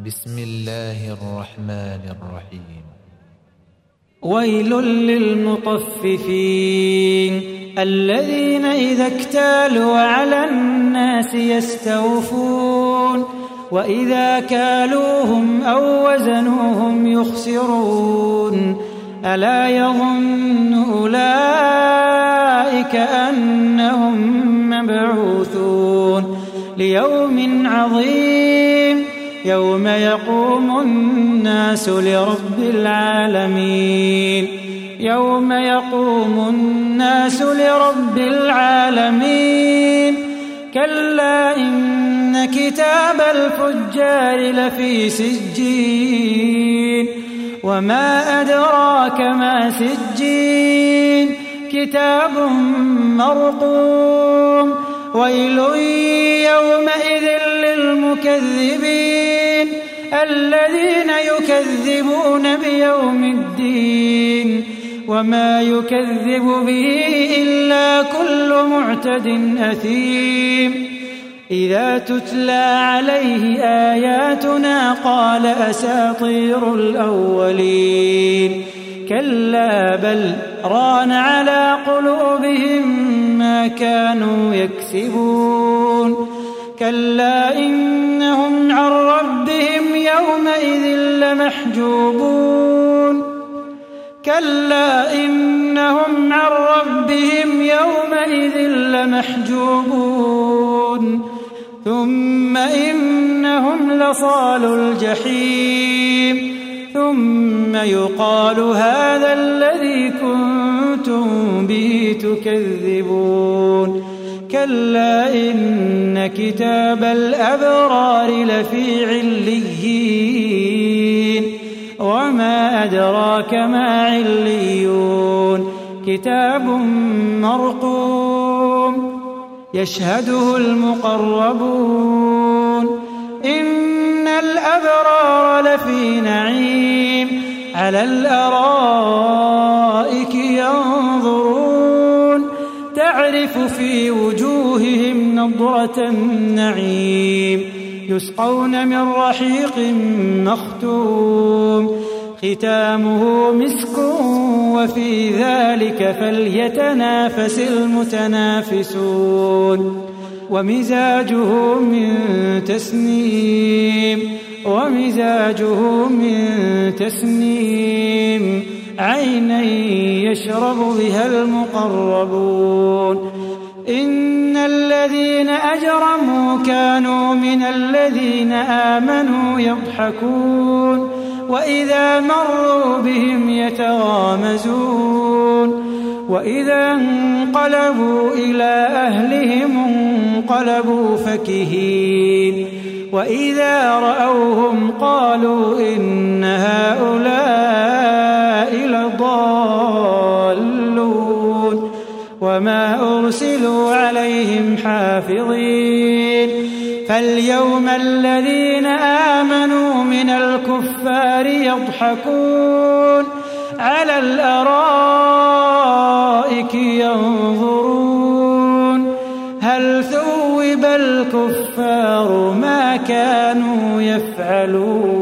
بسم الله الرحمن الرحيم. ويل للمطففين الذين إذا اكتالوا على الناس يستوفون وإذا كالوهم أو وزنوهم يخسرون ألا يظن أولئك أنهم مبعوثون ليوم عظيم يوم يقوم الناس لرب العالمين يوم يقوم الناس لرب العالمين كلا إن كتاب الفجار لفي سجين وما أدراك ما سجين كتاب مرقوم ويل يومئذ للمكذبين الذين يكذبون بيوم الدين وما يكذب به إلا كل معتد أثيم إذا تتلى عليه آياتنا قال أساطير الأولين كلا بل ران على قلوبهم ما كانوا يكسبون كلا إنهم عن ربهم يومئذ لمحجوبون كلا إنهم عن ربهم يومئذ لمحجوبون ثم إنهم لصالوا الجحيم ثم يقال هذا الذي كنتم به تكذبون كلا إن كتاب الأبرار لفي عليين وما أدراك ما عليون كتاب مرقوم يشهده المقربون إن الأبرار لفي نعيم على الأرائك ينظرون تعرف في وجوههم نضرة النعيم يسقون من رحيق مختوم ختامه مسك وفي ذلك فليتنافس المتنافسون ومزاجه من تسنيم عينا يشرب بها المقربون إن الذين أجرموا كانوا من الذين آمنوا يضحكون وإذا مروا بهم يتغامزون وإذا انقلبوا إلى أهلهم انقلبوا فكهين وإذا رأوهم قالوا إن هؤلاء لضالون وما أرسلوا عليهم حافظين فاليوم الذين آمنوا من الكفار يضحكون على الأرائك ينظرون هل ثوب الكفار ما كانوا يفعلون